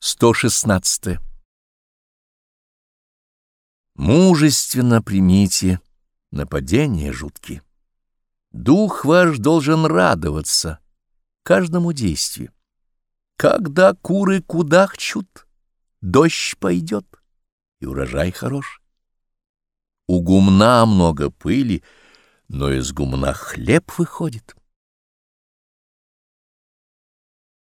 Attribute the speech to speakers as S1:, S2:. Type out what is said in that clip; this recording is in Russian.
S1: 116. Мужественно примите нападения жуткие. Дух ваш должен радоваться каждому действию. Когда куры кудахчут, дождь пойдет, и урожай хорош. У гумна много пыли, но из гумна хлеб выходит.